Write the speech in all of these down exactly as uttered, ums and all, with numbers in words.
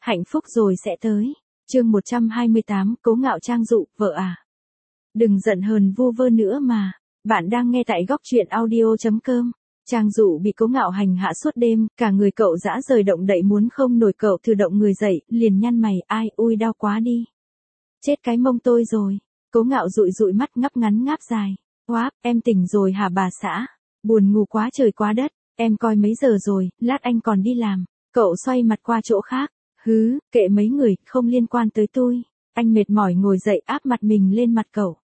hạnh phúc rồi sẽ tới. Chương một trăm hai mươi tám, Cố Ngạo Trang dụ, vợ à. Đừng giận hờn vu vơ nữa mà. Bạn đang nghe tại góc truyện audio chấm com. Trang dụ bị Cố Ngạo hành hạ suốt đêm, cả người cậu dã rời động đậy muốn không nổi, cậu thử động người dậy, liền nhăn mày, ai, ui đau quá đi. Chết cái mông tôi rồi. Cố Ngạo dụi dụi mắt ngắp ngắn ngáp dài. Oáp, em tỉnh rồi hả bà xã? Buồn ngủ quá trời quá đất, em coi mấy giờ rồi, lát anh còn đi làm. Cậu xoay mặt qua chỗ khác. Hứ, kệ mấy người, không liên quan tới tôi. Anh mệt mỏi ngồi dậy áp mặt mình lên mặt cậu.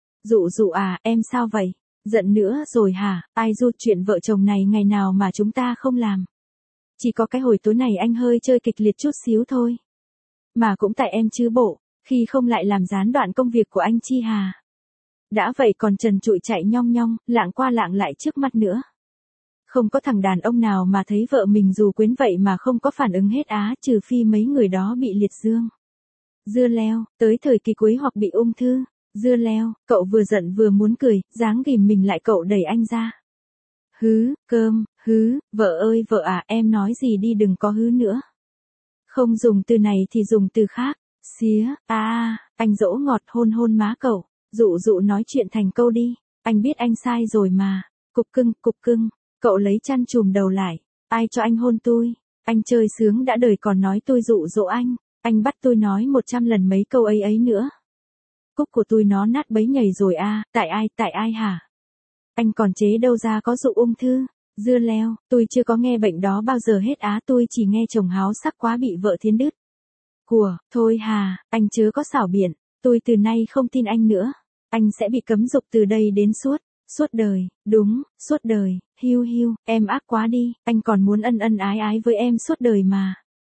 Dụ dụ à, em sao vậy? Giận nữa rồi hả? Ai ru, chuyện vợ chồng này ngày nào mà chúng ta không làm. Chỉ có cái hồi tối này anh hơi chơi kịch liệt chút xíu thôi. Mà cũng tại em chứ bộ, khi không lại làm gián đoạn công việc của anh chi hà. Đã vậy còn trần trụi chạy nhong nhong, lạng qua lạng lại trước mắt nữa. Không có thằng đàn ông nào mà thấy vợ mình dù quyến vậy mà không có phản ứng hết á, trừ phi mấy người đó bị liệt dương. Dưa leo, tới thời kỳ cuối hoặc bị ung thư. Dưa leo, cậu vừa giận vừa muốn cười, dáng ghìm mình lại cậu đẩy anh ra. Hứ, cơm, hứ, vợ ơi vợ à, em nói gì đi, đừng có hứ nữa. Không dùng từ này thì dùng từ khác. Xía, à, anh dỗ ngọt hôn hôn má cậu. Dụ dụ nói chuyện thành câu đi. Anh biết anh sai rồi mà. Cục cưng, cục cưng. Cậu lấy chăn chùm đầu lại. Ai cho anh hôn tôi? Anh chơi sướng đã đời còn nói tôi dụ dỗ anh. Anh bắt tôi nói một trăm lần mấy câu ấy ấy nữa. Cúc của tôi nó nát bấy nhầy rồi à, tại ai, tại ai hả? Anh còn chế đâu ra có dụ ung thư. Dưa leo, tôi chưa có nghe bệnh đó bao giờ hết á, tôi chỉ nghe chồng háo sắc quá bị vợ thiến đứt. Hùa, thôi hà, anh chớ có xảo biện, tôi từ nay không tin anh nữa. Anh sẽ bị cấm dục từ đây đến suốt, suốt đời, đúng, suốt đời, hiu hiu, em ác quá đi, anh còn muốn ân ân ái ái với em suốt đời mà.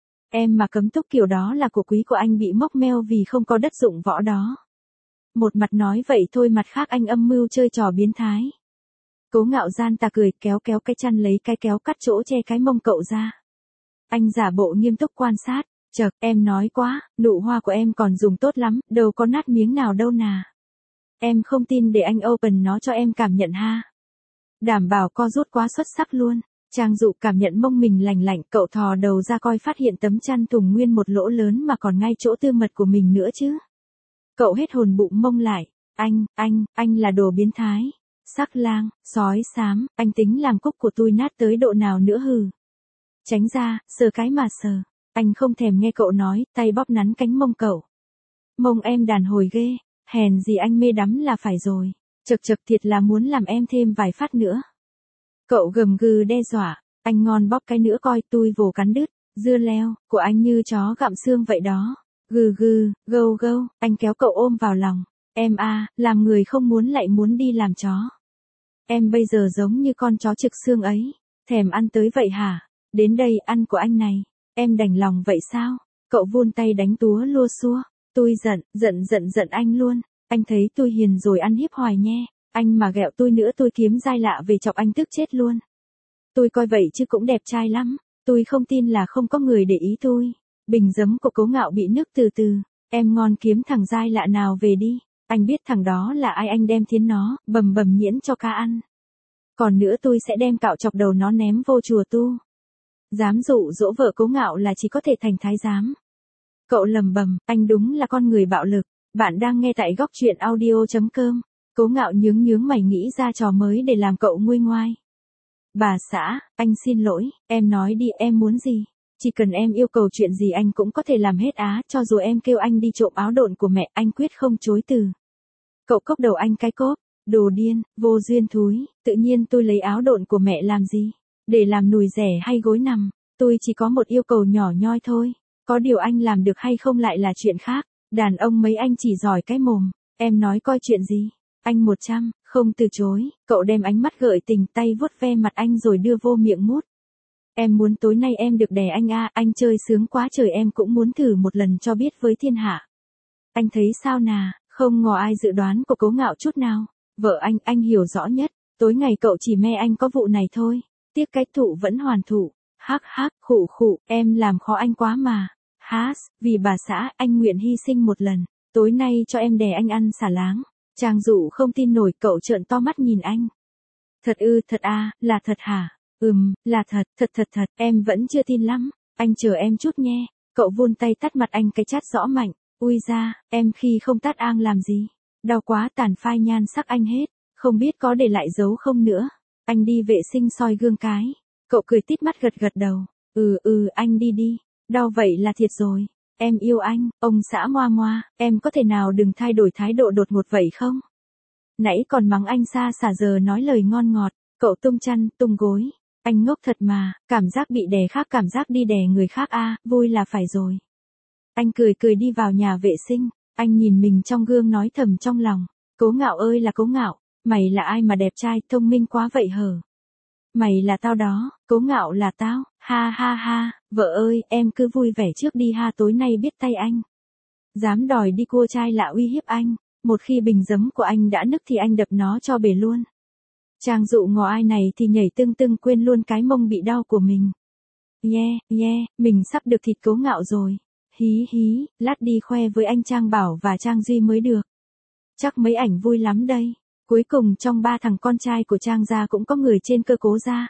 Em mà cấm túc kiểu đó là của quý của anh bị mốc meo vì không có đất dụng võ đó. Một mặt nói vậy thôi, mặt khác anh âm mưu chơi trò biến thái. Cố Ngạo gian tà cười, kéo kéo cái chăn lấy cái kéo cắt chỗ che cái mông cậu ra. Anh giả bộ nghiêm túc quan sát. Chợt, em nói quá, nụ hoa của em còn dùng tốt lắm, đâu có nát miếng nào đâu nà. Em không tin, để anh open nó cho em cảm nhận ha. Đảm bảo co rút quá xuất sắc luôn. Trang dụ cảm nhận mông mình lành lạnh, cậu thò đầu ra coi phát hiện tấm chăn thùng nguyên một lỗ lớn mà còn ngay chỗ tư mật của mình nữa chứ. Cậu hết hồn bụng mông lại. Anh, anh, anh là đồ biến thái. Sắc lang, sói xám, anh tính làm cúc của tôi nát tới độ nào nữa hừ. Tránh ra, sờ cái mà sờ. Anh không thèm nghe cậu nói, tay bóp nắn cánh mông cậu. Mông em đàn hồi ghê, hèn gì anh mê đắm là phải rồi. Chật chật thiệt là muốn làm em thêm vài phát nữa. Cậu gầm gừ đe dọa, anh ngon bóp cái nữa coi tôi vồ cắn đứt. Dưa leo, của anh như chó gặm xương vậy đó. Gừ gừ, gâu gâu, anh kéo cậu ôm vào lòng. Em a, làm người không muốn lại muốn đi làm chó. Em bây giờ giống như con chó trực xương ấy. Thèm ăn tới vậy hả? Đến đây ăn của anh này. Em đành lòng vậy sao? Cậu vươn tay đánh túa lua xua. Tôi giận, giận giận giận anh luôn. Anh thấy tôi hiền rồi ăn hiếp hoài nhé. Anh mà ghẹo tôi nữa tôi kiếm dai lạ về chọc anh tức chết luôn. Tôi coi vậy chứ cũng đẹp trai lắm. Tôi không tin là không có người để ý tôi. Bình giấm của Cố Ngạo bị nước từ từ. Em ngon, kiếm thằng dai lạ nào về đi. Anh biết thằng đó là ai, anh đem thiến nó, bầm bầm nhuyễn cho ca ăn. Còn nữa tôi sẽ đem cạo chọc đầu nó ném vô chùa tu. Dám dụ dỗ vợ Cố Ngạo là chỉ có thể thành thái giám. Cậu lầm bầm, anh đúng là con người bạo lực. Bạn đang nghe tại góc truyện audio chấm com. Cố Ngạo nhướng nhướng mày nghĩ ra trò mới để làm cậu nguôi ngoai. Bà xã, anh xin lỗi, em nói đi, em muốn gì? Chỉ cần em yêu cầu chuyện gì anh cũng có thể làm hết á, cho dù em kêu anh đi trộm áo độn của mẹ, anh quyết không chối từ. Cậu cốc đầu anh cái cốp, đồ điên, vô duyên thúi, tự nhiên tôi lấy áo độn của mẹ làm gì? Để làm nùi rẻ hay gối nằm? Tôi chỉ có một yêu cầu nhỏ nhoi thôi. Có điều anh làm được hay không lại là chuyện khác. Đàn ông mấy anh chỉ giỏi cái mồm. Em nói coi chuyện gì? Anh một trăm, không từ chối. Cậu đem ánh mắt gợi tình, tay vuốt ve mặt anh rồi đưa vô miệng mút. Em muốn tối nay em được đè anh a, anh chơi sướng quá trời, em cũng muốn thử một lần cho biết với thiên hạ. Anh thấy sao nà? Không ngò ai dự đoán của Cố Ngạo chút nào. Vợ anh, anh hiểu rõ nhất. Tối ngày cậu chỉ me anh có vụ này thôi. Tiếc cái thụ vẫn hoàn thụ. Hắc hắc, khụ khụ, em làm khó anh quá mà. Hás, vì bà xã, anh nguyện hy sinh một lần. Tối nay cho em đè anh ăn xả láng. Trang dụ không tin nổi, cậu trợn to mắt nhìn anh. Thật ư, thật à, là thật hả? Ừm, là thật, thật thật thật, em vẫn chưa tin lắm. Anh chờ em chút nhé. Cậu vươn tay tát mặt anh cái chát rõ mạnh, ui ra, em khi không tát Ang làm gì, đau quá tàn phai nhan sắc anh hết, không biết có để lại dấu không nữa. Anh đi vệ sinh soi gương cái, cậu cười tít mắt gật gật đầu, ừ ừ anh đi đi, đau vậy là thiệt rồi, em yêu anh, ông xã moa moa, em có thể nào đừng thay đổi thái độ đột ngột vậy không? Nãy còn mắng anh xa xả giờ nói lời ngon ngọt, cậu tung chăn, tung gối. Anh ngốc thật mà, cảm giác bị đè khác cảm giác đi đè người khác a, à, vui là phải rồi. Anh cười cười đi vào nhà vệ sinh, anh nhìn mình trong gương nói thầm trong lòng, Cố Ngạo ơi là Cố Ngạo, mày là ai mà đẹp trai, thông minh quá vậy hở? Mày là tao đó, Cố Ngạo là tao, ha ha ha, vợ ơi, em cứ vui vẻ trước đi ha, tối nay biết tay anh. Dám đòi đi cua trai lạ uy hiếp anh, một khi bình giấm của anh đã nứt thì anh đập nó cho bể luôn. Trang Dụ ngò ai này thì nhảy tưng tưng quên luôn cái mông bị đau của mình. Yeah, yeah, mình sắp được thịt Cố Ngạo rồi. Hí hí, lát đi khoe với anh Trang Bảo và Trang Duy mới được. Chắc mấy ảnh vui lắm đây. Cuối cùng trong ba thằng con trai của Trang gia cũng có người trên cơ Cố gia.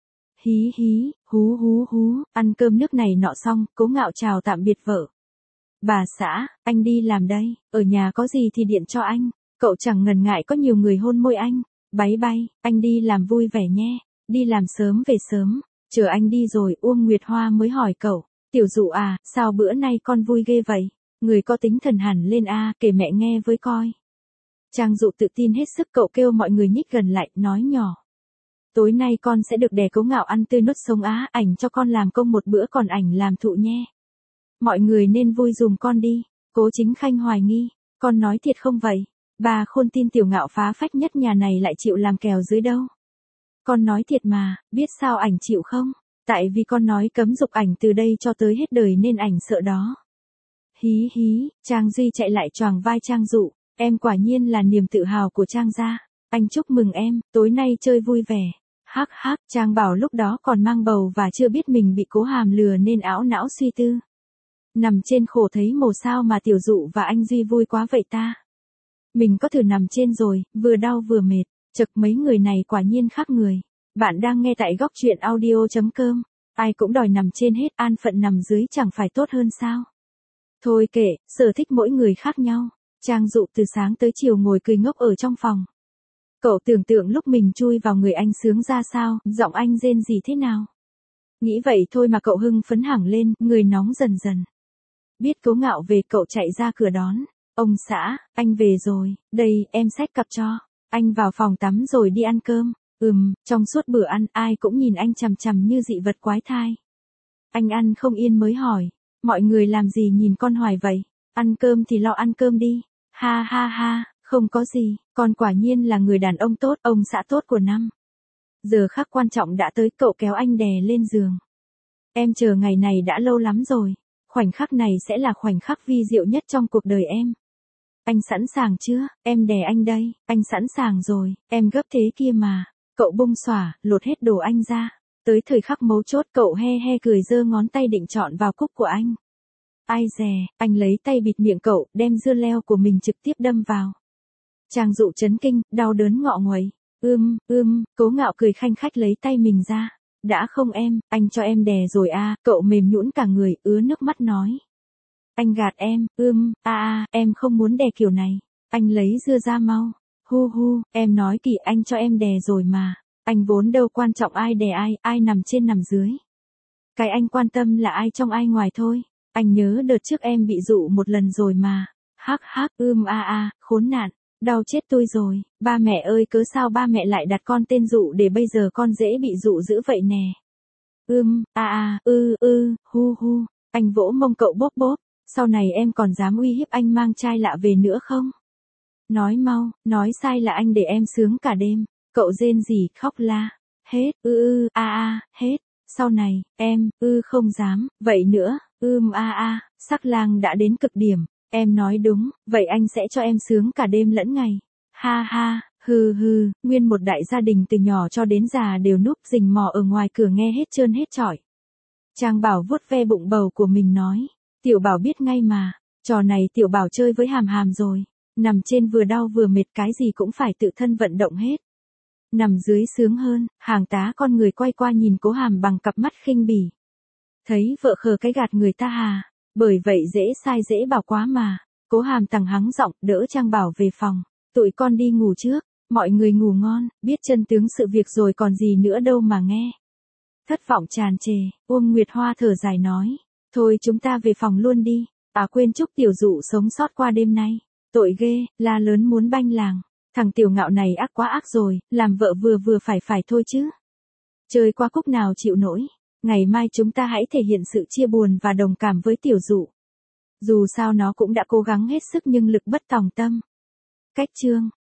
Hí hí, hú hú hú, ăn cơm nước này nọ xong, Cố Ngạo chào tạm biệt vợ. Bà xã, anh đi làm đây, ở nhà có gì thì điện cho anh. Cậu chẳng ngần ngại có nhiều người hôn môi anh. Bái bay, anh đi làm vui vẻ nhé, đi làm sớm về sớm, chờ anh đi rồi Uông Nguyệt Hoa mới hỏi cậu, Tiểu Dụ à, sao bữa nay con vui ghê vậy, người có tính thần hẳn lên a, à, kể mẹ nghe với coi. Trang Dụ tự tin hết sức, cậu kêu mọi người nhích gần lại, nói nhỏ. Tối nay con sẽ được đè Cố Ngạo ăn tươi nuốt sống á, ảnh cho con làm công một bữa còn ảnh làm thụ nhé. Mọi người nên vui dùm con đi. Cố Chính Khanh hoài nghi, con nói thiệt không vậy? Bà Khôn tin Tiểu Ngạo phá phách nhất nhà này lại chịu làm kèo dưới đâu. Con nói thiệt mà, biết sao ảnh chịu không? Tại vì con nói cấm dục ảnh từ đây cho tới hết đời nên ảnh sợ đó. Hí hí, Trang Duy chạy lại choàng vai Trang Dụ, em quả nhiên là niềm tự hào của Trang gia. Anh chúc mừng em, tối nay chơi vui vẻ. Hắc hắc, Trang Bảo lúc đó còn mang bầu và chưa biết mình bị Cố Hàm lừa nên ảo não suy tư. Nằm trên khổ thấy mồ sao mà Tiểu Dụ và anh Duy vui quá vậy ta. Mình có thử nằm trên rồi, vừa đau vừa mệt, chật mấy người này quả nhiên khác người. Bạn đang nghe tại góc truyện audio chấm com, ai cũng đòi nằm trên hết, an phận nằm dưới chẳng phải tốt hơn sao. Thôi kệ, sở thích mỗi người khác nhau. Trang Dụ từ sáng tới chiều ngồi cười ngốc ở trong phòng. Cậu tưởng tượng lúc mình chui vào người anh sướng ra sao, giọng anh rên gì thế nào. Nghĩ vậy thôi mà cậu hưng phấn hẳn lên, người nóng dần dần. Biết Cố Ngạo về cậu chạy ra cửa đón. Ông xã, anh về rồi, đây, em xách cặp cho. Anh vào phòng tắm rồi đi ăn cơm. Ừm, trong suốt bữa ăn ai cũng nhìn anh chằm chằm như dị vật quái thai. Anh ăn không yên mới hỏi, mọi người làm gì nhìn con hoài vậy? Ăn cơm thì lo ăn cơm đi. Ha ha ha, không có gì, con quả nhiên là người đàn ông tốt, ông xã tốt của năm. Giờ khắc quan trọng đã tới, cậu kéo anh đè lên giường. Em chờ ngày này đã lâu lắm rồi. Khoảnh khắc này sẽ là khoảnh khắc vi diệu nhất trong cuộc đời em. Anh sẵn sàng chưa? Em đè anh đây, anh sẵn sàng rồi, em gấp thế kia mà. Cậu bung xõa, lột hết đồ anh ra. Tới thời khắc mấu chốt cậu he he cười giơ ngón tay định chọn vào cúc của anh. Ai dè, anh lấy tay bịt miệng cậu, đem dưa leo của mình trực tiếp đâm vào. Trang Dụ chấn kinh, đau đớn ngọ nguậy. Ưm, ưm, Cố Ngạo cười khanh khách lấy tay mình ra. Đã không em, anh cho em đè rồi a, à, cậu mềm nhũn cả người, ứa nước mắt nói. Anh gạt em, ưm, a a, em không muốn đè kiểu này. Anh lấy dưa ra mau. Hu hu, em nói kỳ anh cho em đè rồi mà. Anh vốn đâu quan trọng ai đè ai, ai nằm trên nằm dưới. Cái anh quan tâm là ai trong ai ngoài thôi. Anh nhớ đợt trước em bị dụ một lần rồi mà. Hắc hắc, ưm a a, khốn nạn. Đau chết tôi rồi, ba mẹ ơi cớ sao ba mẹ lại đặt con tên Dụ để bây giờ con dễ bị dụ dữ vậy nè. Ưm, a a, ư ư, hu hu, anh vỗ mông cậu bóp bóp, sau này em còn dám uy hiếp anh mang trai lạ về nữa không? Nói mau, nói sai là anh để em sướng cả đêm, cậu rên rỉ khóc la, hết, ư ư, a a, hết, sau này, em, ư không dám, vậy nữa, ưm a a, sắc lang đã đến cực điểm. Em nói đúng, vậy anh sẽ cho em sướng cả đêm lẫn ngày. Ha ha, hừ hừ, nguyên một đại gia đình từ nhỏ cho đến già đều núp rình mò ở ngoài cửa nghe hết trơn hết trọi. Trang Bảo vuốt ve bụng bầu của mình nói, Tiểu Bảo biết ngay mà, trò này Tiểu Bảo chơi với Hàm Hàm rồi, nằm trên vừa đau vừa mệt cái gì cũng phải tự thân vận động hết. Nằm dưới sướng hơn, hàng tá con người quay qua nhìn Cố Hàm bằng cặp mắt khinh bỉ. Thấy vợ khờ cái gạt người ta hà. Bởi vậy dễ sai dễ bảo quá mà. Cố Hàm Tằng hắng giọng, đỡ Trang Bảo về phòng. Tụi con đi ngủ trước, mọi người ngủ ngon, biết chân tướng sự việc rồi còn gì nữa đâu mà nghe. Thất vọng tràn trề, Uông Nguyệt Hoa thở dài nói. Thôi chúng ta về phòng luôn đi. À quên chúc Tiểu Dụ sống sót qua đêm nay. Tội ghê, la lớn muốn banh làng. Thằng Tiểu Ngạo này ác quá ác rồi, làm vợ vừa vừa phải phải thôi chứ. Chơi qua khúc nào chịu nổi. Ngày mai chúng ta hãy thể hiện sự chia buồn và đồng cảm với Tiểu Dụ. Dù sao nó cũng đã cố gắng hết sức nhưng lực bất tòng tâm. Cách chương